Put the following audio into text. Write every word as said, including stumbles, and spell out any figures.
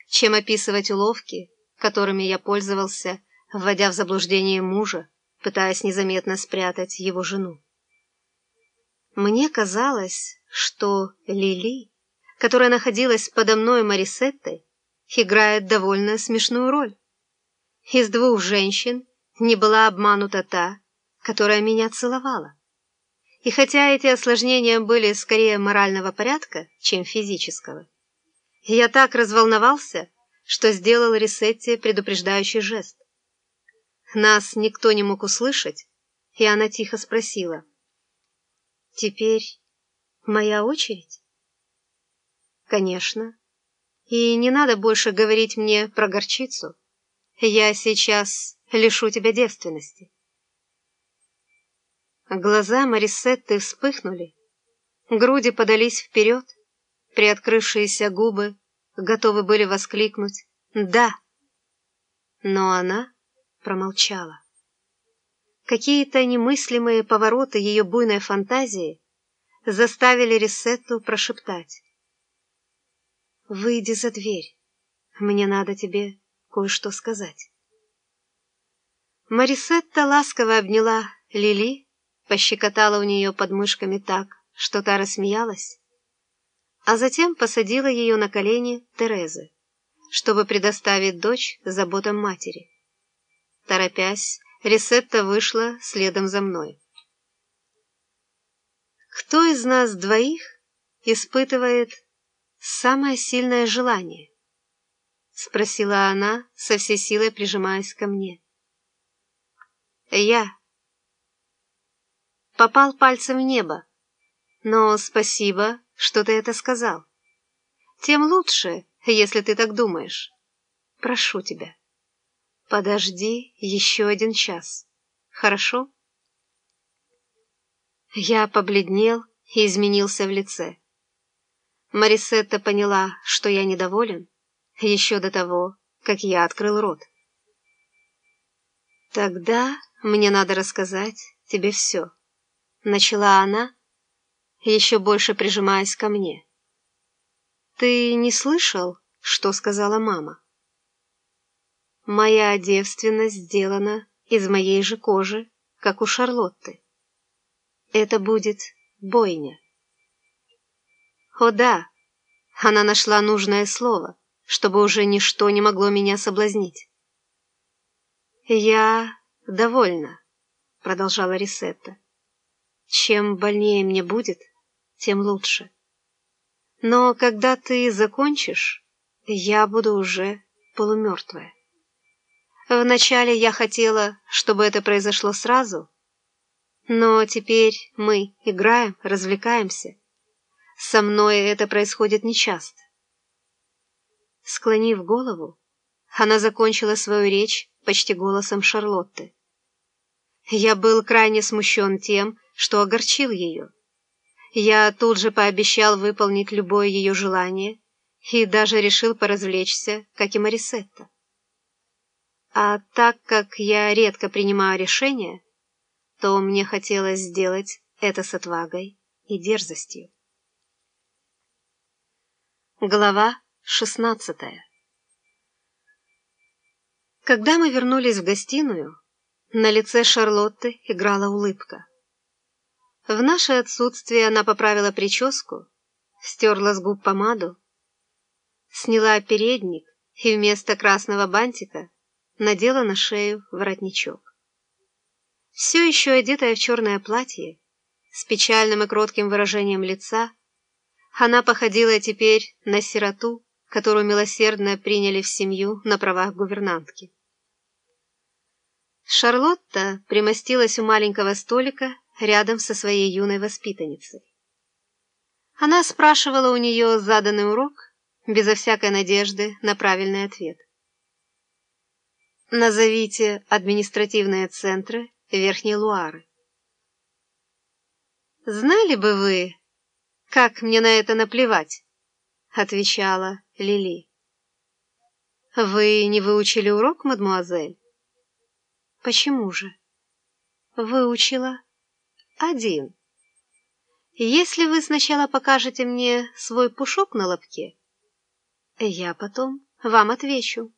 чем описывать уловки, которыми я пользовался, вводя в заблуждение мужа, пытаясь незаметно спрятать его жену. Мне казалось, что Лили, которая находилась подо мной Марисеттой, играет довольно смешную роль. Из двух женщин не была обманута та, которая меня целовала. И хотя эти осложнения были скорее морального порядка, чем физического, я так разволновался, что сделал Рисетте предупреждающий жест. Нас никто не мог услышать, и она тихо спросила: «Теперь моя очередь?» «Конечно. И не надо больше говорить мне про горчицу. Я сейчас лишу тебя девственности». Глаза Марисетты вспыхнули, груди подались вперед, приоткрывшиеся губы готовы были воскликнуть «Да!». Но она промолчала. Какие-то немыслимые повороты ее буйной фантазии заставили Рисетту прошептать: «Выйди за дверь, мне надо тебе кое-что сказать». Марисетта ласково обняла Лили, пощекотала у нее подмышками так, что та рассмеялась, а затем посадила ее на колени Терезы, чтобы предоставить дочь заботам матери. Торопясь, Рисетта вышла следом за мной. «Кто из нас двоих испытывает самое сильное желание?» — спросила она, со всей силой прижимаясь ко мне. «Я». Попал пальцем в небо. «Но спасибо, что ты это сказал. Тем лучше, если ты так думаешь. Прошу тебя, подожди еще один час. Хорошо?» Я побледнел и изменился в лице. Марисетта поняла, что я недоволен, еще до того, как я открыл рот. «Тогда мне надо рассказать тебе все», — начала она, еще больше прижимаясь ко мне. «Ты не слышал, что сказала мама? Моя девственность сделана из моей же кожи, как у Шарлотты. Это будет бойня». О да, она нашла нужное слово, чтобы уже ничто не могло меня соблазнить. «Я довольна», — продолжала Рисетта. «Чем больнее мне будет, тем лучше. Но когда ты закончишь, я буду уже полумертвая. Вначале я хотела, чтобы это произошло сразу, но теперь мы играем, развлекаемся. Со мной это происходит нечасто». Склонив голову, она закончила свою речь почти голосом Шарлотты. Я был крайне смущен тем, что огорчил ее. Я тут же пообещал выполнить любое ее желание и даже решил поразвлечься, как и Марисетта. А так как я редко принимаю решения, то мне хотелось сделать это с отвагой и дерзостью. Глава шестнадцатая. Когда мы вернулись в гостиную, на лице Шарлотты играла улыбка. В наше отсутствие она поправила прическу, стерла с губ помаду, сняла передник и вместо красного бантика надела на шею воротничок. Все еще одетая в черное платье, с печальным и кротким выражением лица, она походила теперь на сироту, которую милосердно приняли в семью на правах гувернантки. Шарлотта примостилась у маленького столика рядом со своей юной воспитанницей. Она спрашивала у нее заданный урок, безо всякой надежды на правильный ответ. «Назовите административные центры Верхней Луары». «Знали бы вы, как мне на это наплевать», — отвечала Лили. «Вы не выучили урок, мадмуазель?» «Почему же?» «Выучила. Один. Если вы сначала покажете мне свой пушок на лобке, я потом вам отвечу.